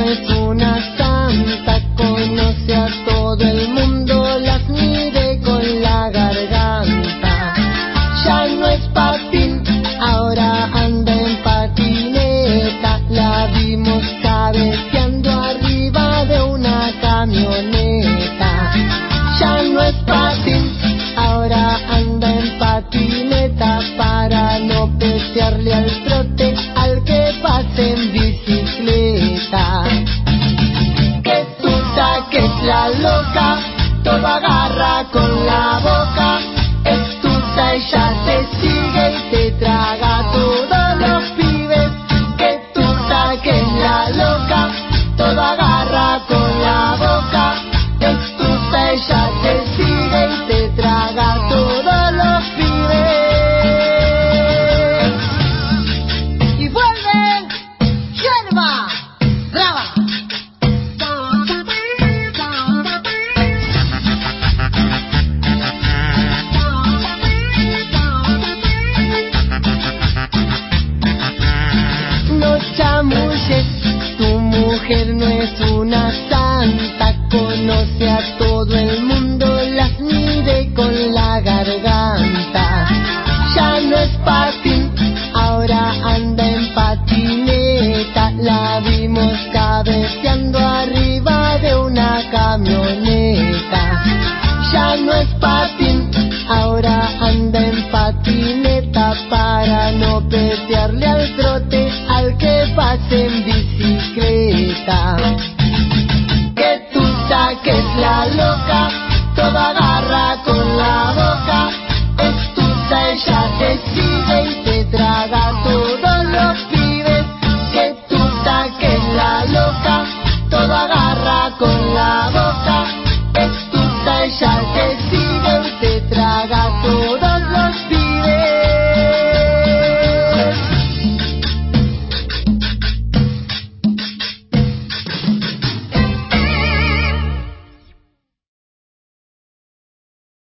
es una santa, conoce a todo el mundo, las mide con la garganta. Ya no es patín, ahora anda en patineta, la vimos cabeceando arriba de una camioneta. Ya no es patín, ahora anda en patineta, para no pesearle al trote al que pase en bicicleta. Que tú saques la loca, todo agarra con la boca, es tusa, ella te sigue y te traga a todos los pibes. Que tú saques la loca, todo agarra con la boca, es tusa, ella te sigue y te traga a todos los pibes. Y vuelven, yerba, brava. No chamulles, tu mujer no es una santa, conoce a todo el mundo, las mide con la garganta. Ya no es patín, ahora anda en patineta, la vimos cabeceando arriba de una camioneta. Ya no es patín, ahora anda en patineta, para no pesearle al trote al que pase en bicicleta.